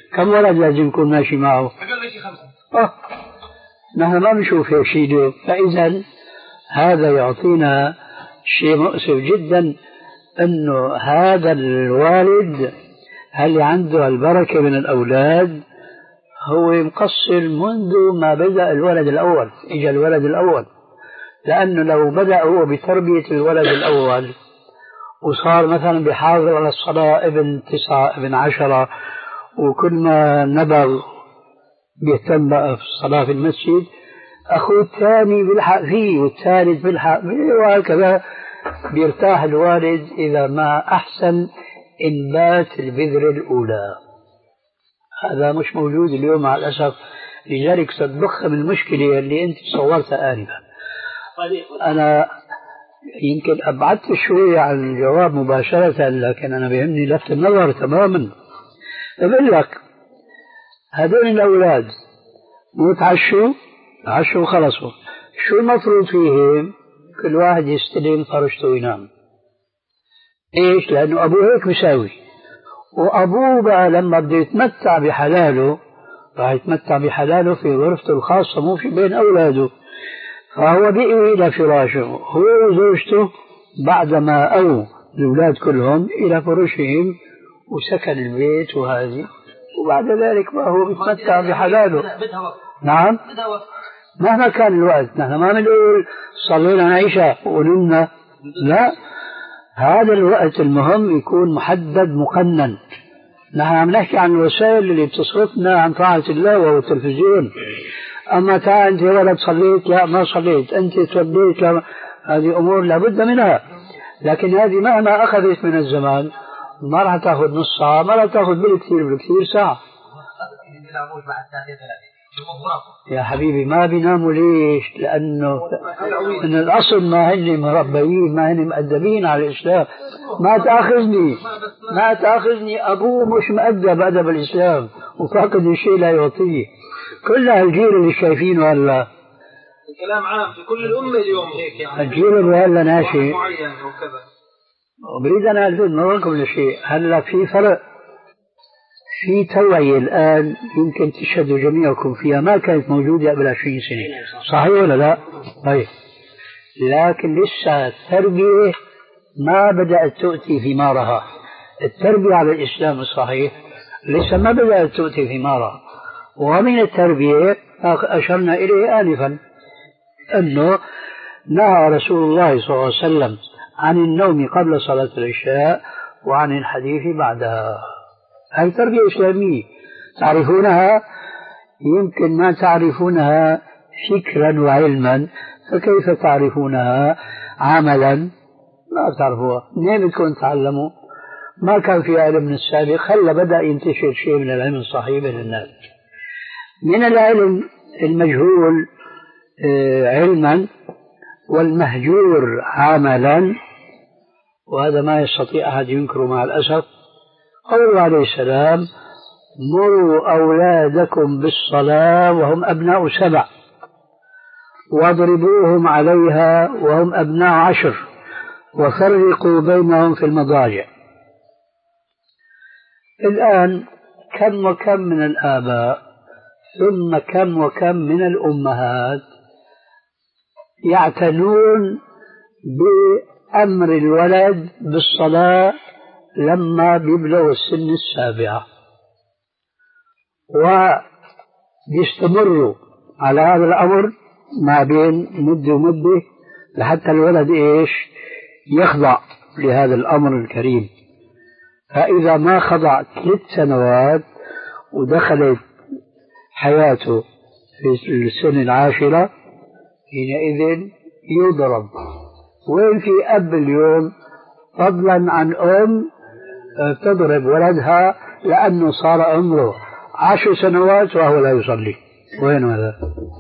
كم ولد لازم يكون ماشي معه؟ أقل شيء خمسة. أه نحن ما بنشوف هيك شيء. فإذا هذا يعطينا شيء مؤسف جدا، أنه هذا الوالد هل عنده البركة من الأولاد هو مقصر منذ ما بدأ الولد الأول، إجا الولد الأول. لأنه لو بدأ هو بتربية الولد الأول وصار مثلا بحافظ على الصلاة ابن تسعة ابن عشرة، وكل ما نبغ بيهتم بقى في الصلاة في المسجد، أخوه الثاني بيلحق فيه والثالث بيلحق فيه، وهكذا بيرتاح الوالد إذا ما أحسن إنبات البذرة الأولى. هذا مش موجود اليوم مع الأسف، لذلك ستضخم المشكلة اللي أنت صورتها آنفا. أنا يمكن أبعدت شوي عن الجواب مباشرة، لكن أنا بيهمني لفت النظر تماما. أقول لك هذول الأولاد متعشوا عشوا وخلصوا، شو المفروض فيهم؟ كل واحد يستلم فرشته وينام. إيش؟ لأنه أبوه هيك مساوي، وأبوه بقى لما بده يتمتع بحلاله راح يتمتع بحلاله في غرفته الخاصة، مو في بين أولاده. فهو بيئوي إلى فراشه هو وزوجته بعدما أو الأولاد كلهم إلى فرشهم وسكن البيت وهذه، وبعد ذلك ما هو بيتمتع بحلاله. نعم مهما كان الوقت. نحن ما بنقول صلينا عشاء ونمنا، لا، هذا الوقت المهم يكون محدد مقنن. نحن عم نحكي عن الوسائل اللي بتصرفنا عن طاعة الله وهو التلفزيون. أما تعال أنت ولد صليت، لا ما صليت، أنت توليت، لا، هذه أمور لابد منها. لكن هذه مهما أخذت من الزمان ما راح تأخذ نص ساعة، ما راح تأخذ بالكثير بالكثير ساعة. يا حبيبي ما بيناموا ليش؟ لأنه من الأصل ما هن مربيين، ما هن مؤدبين على الإسلام. ما تأخذني ما تأخذني أبوه مش مؤدب أدب الإسلام وفاقد الشيء لا يعطيه. كل هالجيل اللي شايفينه هلا الكلام عام في كل الأمة اليوم هيك، يعني الجيل اللي هلا ناشئ معين وكذا. وبريد أنا ألفت نظركم لشيء. هلا في فرق، في توعية الآن يمكن تشهدوا جميعكم فيها ما كانت موجودة قبل عشرين سنة، صحيح ولا لا؟ طيب، لكن لسه التربية ما بدأت تؤتي ثمارها. التربية على الإسلام الصحيح لسه ما بدأت تؤتي ثمارها. ومن التربية أشرنا إليه آنفا أنه نهى رسول الله صلى الله عليه وسلم عن النوم قبل صلاة العشاء وعن الحديث بعدها. هذه تربية إسلامية تعرفونها، يمكن ما تعرفونها فكرا وعلما، فكيف تعرفونها عملا؟ ما تعرفوها. منين بدكم تعلموا؟ ما كان في علم من السابق، خلى بدأ ينتشر شيء من العلم الصحيح بين الناس. من العلم المجهول علما والمهجور عملا، وهذا ما يستطيع أحد ينكره مع الأسف. قوله عليه السلام: مروا أولادكم بالصلاة وهم أبناء سبع واضربوهم عليها وهم أبناء عشر وفرقوا بينهم في المضاجع. الآن كم وكم من الآباء ثم كم وكم من الأمهات يعتنون بأمر الولد بالصلاة لما بيبلغ السن السابعة، ويستمروا على هذا الأمر ما بين مدة ومدة لحتى الولد إيش يخضع لهذا الأمر الكريم. فإذا ما خضع ثلاث سنوات ودخلت حياته في السنة العاشرة حينئذ يضرب. وين في أب اليوم فضلا عن أم تضرب ولدها لأنه صار عمره عشر سنوات وهو لا يصلي؟ وين هذا؟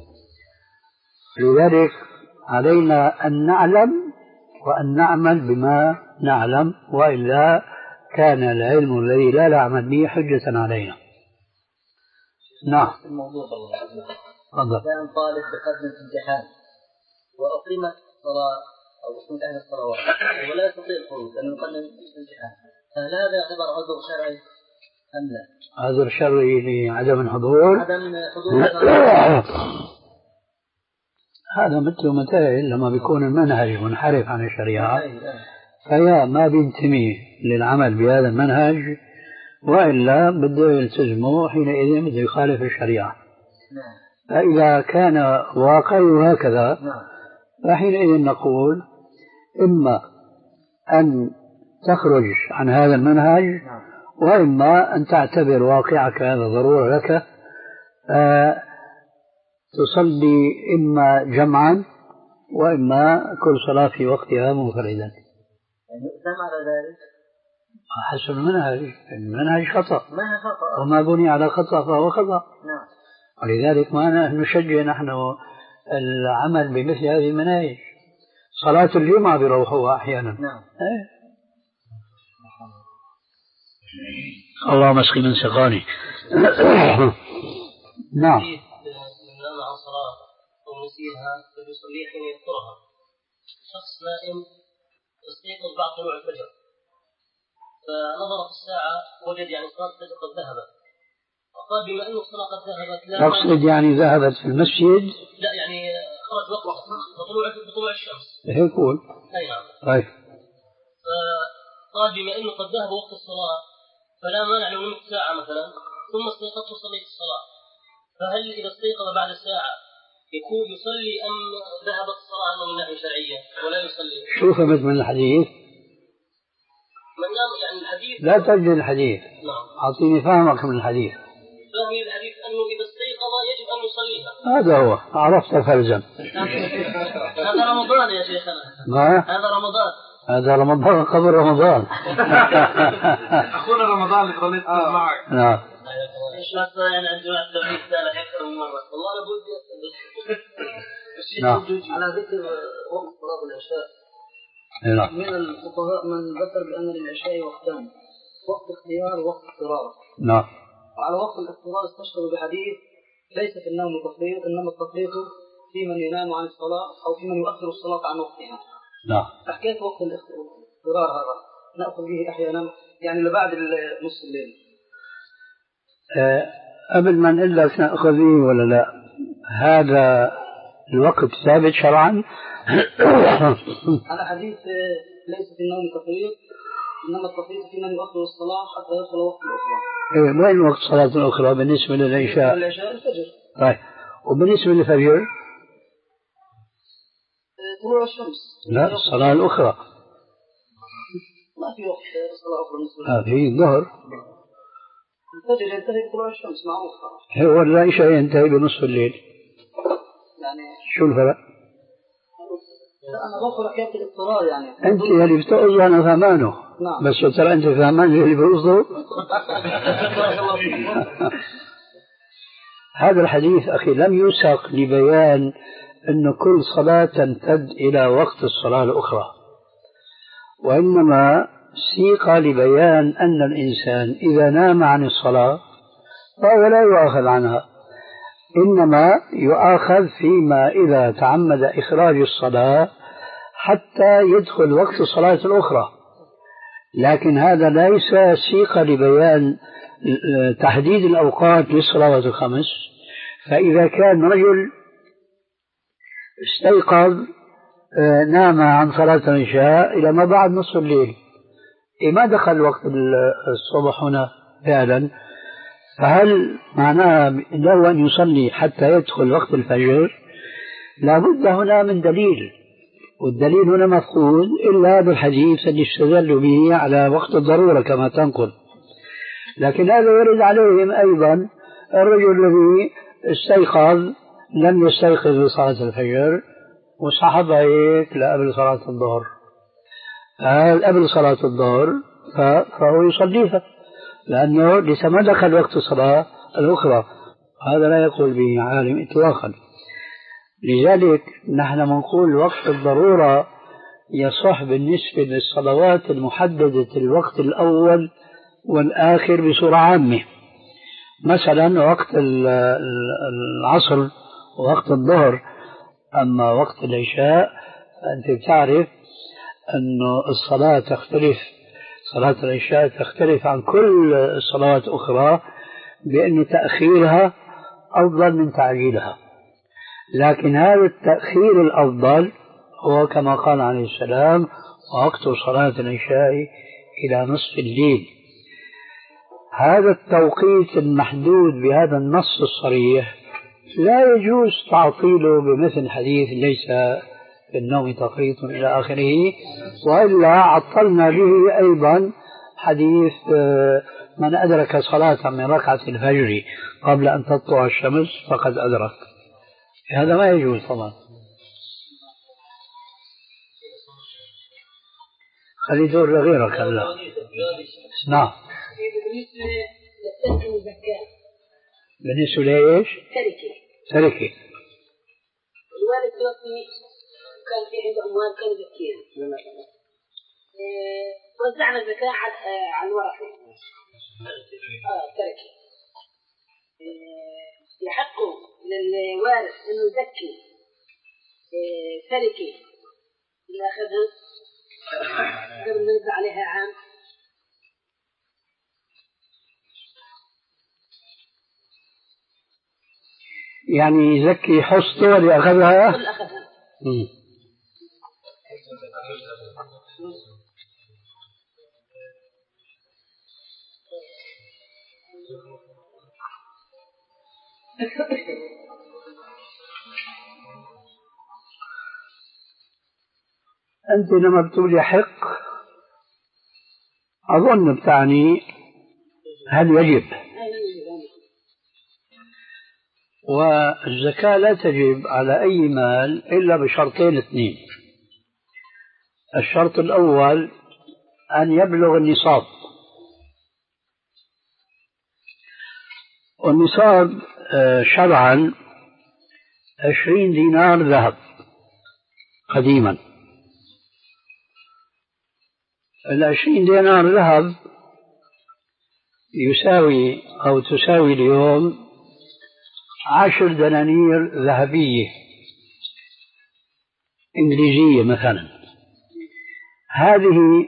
لذلك علينا أن نعلم وأن نعمل بما نعلم، وإلا كان العلم الذي لا نعمل به حجة علينا. نعم. الموضوع تفضل. كان طالب بقدم امتحان وأقيمت الصلاة أو أقيمت أهل الصلوات ولا يستطيع الخروج لأنه يقدم الامتحان، فهل هذا يعتبر عذر شرعي أم لا؟ عذر شرعي لعدم الحضور. عدم حضور هذا مثل مسائل لما بيكون المنهج منحرف عن الشريعة فيا ما بينتمي للعمل بهذا المنهج وإلا بده يلتزمه حينئذ بده يخالف الشريعة. فإذا كان واقعه هكذا فحينئذ نقول إما أن تخرج عن هذا المنهج وإما أن تعتبر واقعك هذا ضرورة لك تصلي إما جمعا وإما كل صلاة في وقتها منفردا. يعني يؤتم على ذلك حسب المنهج. المنهج خطأ ما هي خطأ وما بني على خطأ فهو خطأ. نعم. ولذلك ما نشجع نحن العمل بمثل هذه المناهج. صلاة الجمعة بروحوها أحيانا. نعم. ايه. اللهم اسقي من سقاني. نعم. نام عن صلاة أو نسيها فليصلي حين يذكرها. شخص نائم استيقظ بعد طلوع الفجر فنظر في الساعة وجد يعني صلاة الفجر قد ذهبت فقال بما أنه الصلاة قد ذهبت لا تقصد يعني ذهبت في المسجد؟ لا يعني خرج وقت بطلوع بطلوع الشمس. هيك قول. أي نعم. طيب. فقال بما أنه قد ذهب وقت الصلاة فلا مانع لو نمت ساعة مثلا ثم استيقظت وصليت الصلاة فهل إذا استيقظ بعد ساعة يكون يصلي أم ذهبت الصلاة من ناحية شرعية ولا يصلي؟ شو فهمت من الحديث؟ من نام يعني الحديث لا تجد الحديث. نعم. أعطيني فهمك من الحديث. فهمي الحديث أنه إذا استيقظ يجب أن يصليها. هذا هو عرفت فلزم. هذا رمضان يا شيخنا. ما؟ هذا رمضان. هذا رمضان قبل رمضان. أخونا رمضان اللي ظليت معك. نعم. بس يعني عند جماعة التوحيد سالك أكثر من مرة والله أنا بدي أسأل. نعم. على ذكر وقت صلاة العشاء نعم. من الفقهاء من ذكر بأن للعشاء وقتان وقت اختيار ووقت اضطرار. نعم. وعلى وقت الاضطرار استشهدوا بحديث ليس في النوم تفريط إنما التفريط في من ينام عن الصلاة أو في من يؤخر الصلاة عن وقتها. نعم. فحكيت وقت الاضطرار هذا نأخذ به أحيانا يعني لبعد نصف الليل. أه قبل ما نقول لك نأخذ به ولا لا هذا الوقت ثابت شرعا؟ على حديث ليس في النوم تفريط إنما التفريط في من يؤخر الصلاة حتى يدخل وقت الأخرى. إيه وين وقت صلاة الأخرى بالنسبة للعشاء؟ العشاء الفجر. طيب وبالنسبة للفجر؟ طلوع الشمس. لا الصلاة الأخرى. ما في وقت صلاة أخرى بالنسبة آه في الظهر. الفجر ينتهي بطلوع الشمس معروف. هو العشاء ينتهي بنصف الليل. يعني شو الفرق؟ لا أنا بقول حكاية الاضطرار يعني. أنت اللي بتقصده أنا فهمانه. نعم. بس ترى أنت فهمان اللي بقصده. هذا الحديث أخي لم يسق لبيان أن كل صلاة تمتد إلى وقت الصلاة الأخرى وإنما سيق لبيان أن الإنسان إذا نام عن الصلاة فهو لا يؤاخذ عنها إنما يؤاخذ فيما إذا تعمد إخراج الصلاة حتى يدخل وقت الصلاة الأخرى لكن هذا ليس سيق لبيان تحديد الأوقات للصلوات الخمس. فإذا كان رجل استيقظ نام عن صلاة العشاء إلى ما بعد نصف الليل ما دخل وقت الصبح هنا فعلا فهل معناها له أن يصلي حتى يدخل وقت الفجر؟ لابد هنا من دليل والدليل هنا مفقود إلا هذا الحديث اللي استدلوا به على وقت الضرورة كما تنقل. لكن هذا يرد عليهم أيضا الرجل الذي استيقظ لم يستيقظ لصلاة الفجر وصحب هيك لقبل صلاة الظهر قبل صلاة الظهر فهو يصليها لأنه لسه ما دخل وقت الصلاة الأخرى. هذا لا يقول به عالم إطلاقا. لذلك نحن نقول وقت الضرورة يصح بالنسبة للصلوات المحددة الوقت الأول والآخر بصورة عامة. مثلا وقت العصر ووقت الظهر. أما وقت العشاء أنت تعرف أن الصلاة تختلف صلاة العشاء تختلف عن كل الصلوات الأخرى بأن تأخيرها أفضل من تعجيلها، لكن هذا التأخير الأفضل هو كما قال عليه السلام وقت صلاة العشاء إلى نصف الليل. هذا التوقيت المحدود بهذا النص الصريح لا يجوز تعطيله بمثل حديث ليس في النوم تفريط إلى آخره، وإلا عطلنا به أيضا حديث من أدرك صلاة من ركعة الفجر قبل أن تطلع الشمس فقد أدرك. هذا ما يجوز طبعا. خلي دور لغيرك. هلا نعم. بالنسبة للزكاة، بالنسبة لإيش؟ تركة تركة. الوالد توفي كان في عنده أموال كان يزكيها، وزعنا الزكاة على على الورثة. آه تركة. يحق للوارث إنه يزكي تركة اللي أخذها قبل ما يبدأ عليها عام. يعني يزكي حصته اللي أخذها؟ اللي أخذها. أنت لما بتقول حق أظن بتعني هل يجب، والزكاة لا تجب على أي مال إلا بشرطين اثنين. الشرط الأول أن يبلغ النصاب، والنصاب شرعا عشرين دينار ذهب قديما. العشرين دينار ذهب يساوي أو تساوي اليوم عشر دنانير ذهبية إنجليزية مثلا. هذه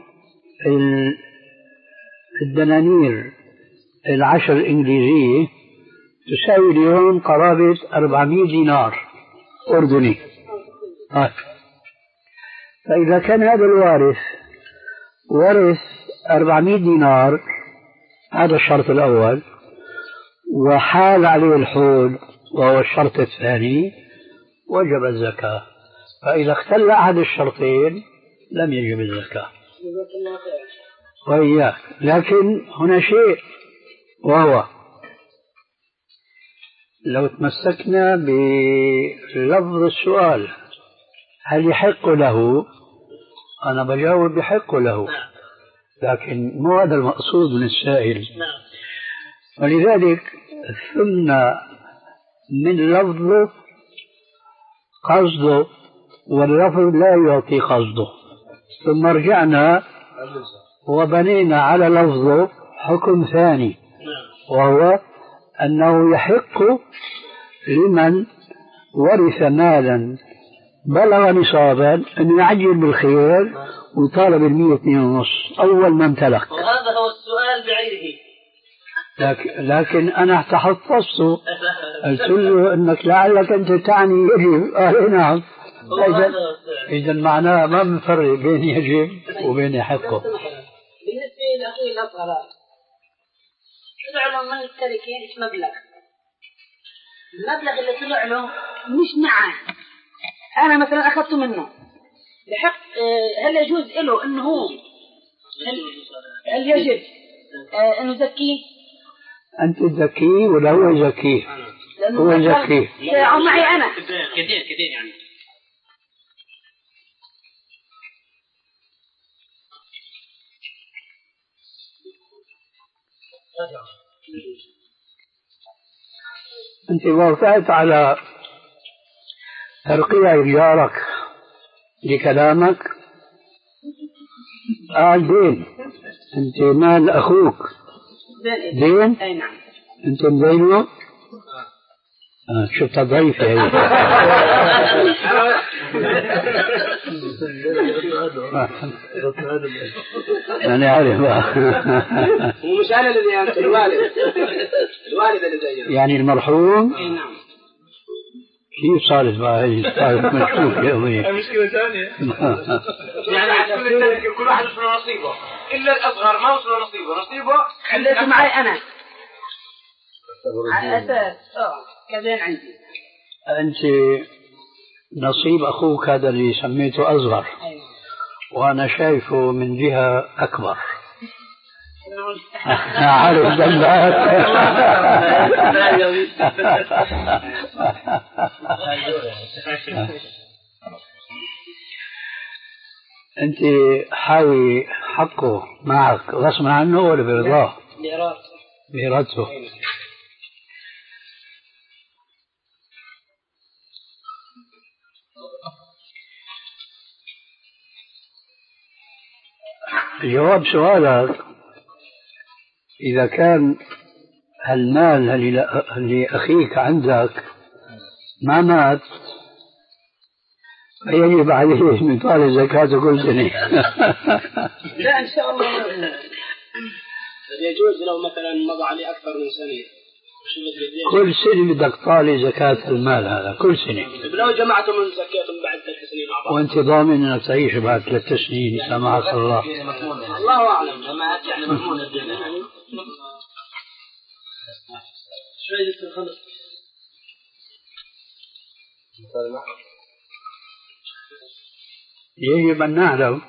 الدنانير العشر الإنجليزية تساوي اليوم قرابة أربعمائة دينار أردني. فإذا كان هذا الوارث ورث أربعمائة دينار، هذا الشرط الأول، وحال عليه الحول وهو الشرط الثاني، وجب الزكاة. فإذا اختل أحد الشرطين لم يجب الزكاة. وإياك، لكن هنا شيء، وهو لو تمسكنا بلفظ السؤال هل يحق له، أنا بجاوب بحق له، لكن مو هذا المقصود من السائل. ولذلك ثم من لفظه قصده، واللفظ لا يعطي قصده، ثم رجعنا وبنينا على لفظه حكم ثاني، وهو أنه يحق لمن ورث مالا بلغ نصابا أن يعجل بالخير وطالب المية اثنين ونص أول ما امتلك. وهذا هو السؤال بعينه. لكن, لكن أنا تحفظته، قلت له أنك لعلك أنت تعني يجب. قال نعم. إذا معناه ما بنفرق بين يجب وبين يحقه. بالنسبة لأخوي الأصغر طلع له من التركة إيش مبلغ؟ المبلغ اللي طلع له مش معاه، أنا مثلا أخذته منه بحق، هل يجوز له إنه هو هل, هل يجب إنه يزكيه؟ أنت تزكيه ولا هو يزكيه؟ هو يزكيه. أو معي أنا كثير كثير يعني. أنت وافقت على ترقية جارك لكلامك. قال دين، أنت مال أخوك دين؟ أي نعم. أنت مدينه؟ آه شفتها ضعيفة هي. أنا عارف. ومش أنا اللي أنت الوالد الوالد اللي زينا يعني المرحوم. نعم. كيف صارت بقى هي؟ صارت مشكوك يا أخي. مشكلة ثانية. يعني كل كل واحد وصل نصيبه إلا الأصغر ما وصل نصيبه نصيبه خليته معي أنا على أساس آه كذين عندي. أنت نصيب أخوك هذا اللي سميته أصغر. أيوة. وأنا شايفه من جهة أكبر. عارف ذنبات. أنت حاوي حقه معك غصبا عنه ولا برضاه؟ بإرادته. بإرادته. جواب سؤالك إذا كان المال اللي أخيك عندك ما مات فيجب عليه أن يطالب زكاة كل سنة. لا إن شاء الله يجوز لو مثلا مضى عليه أكثر من سنة كل سنة بدك طالب زكاة المال هذا كل سنة. لو جمعتم من زكاة بعد ثلاث سنين مع بعض. وأنت ضامن أنك تعيش بعد ثلاث سنين سمعك الله. الله أعلم. جماعات يعني مضمون الدنيا يعني. شوية الخلق. يجب أن نعلم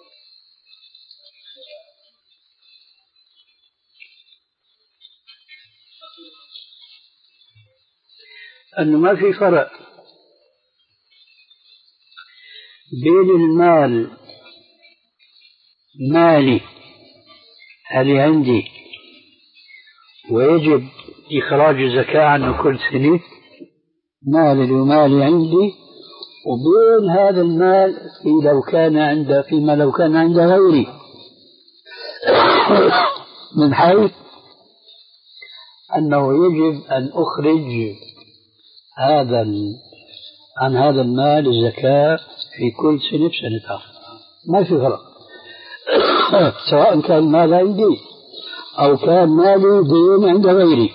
أنه ما في فرق بين المال مالي اللي عندي ويجب إخراج الزكاة عنه كل سنة، مالي ومالي عندي، وبين هذا المال في لو كان عند فيما لو كان عند غيري، من حيث أنه يجب أن أخرج هذا عن هذا المال الزكاة في كل سنة بسنتها، ما في فرق. سواء كان مال عندي أو كان مالي دين عند غيري.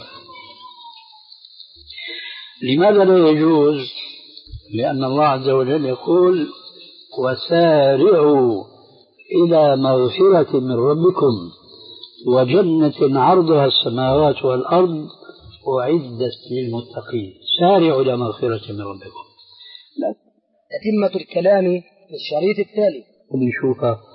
لماذا لا يجوز؟ لأن الله عز وجل يقول وسارعوا إلى مغفرة من ربكم وجنة عرضها السماوات والأرض أعدت للمتقين. سارعوا إلى مغفرة من ربكم. أتمة الكلام في الشريط التالي وبنشوفها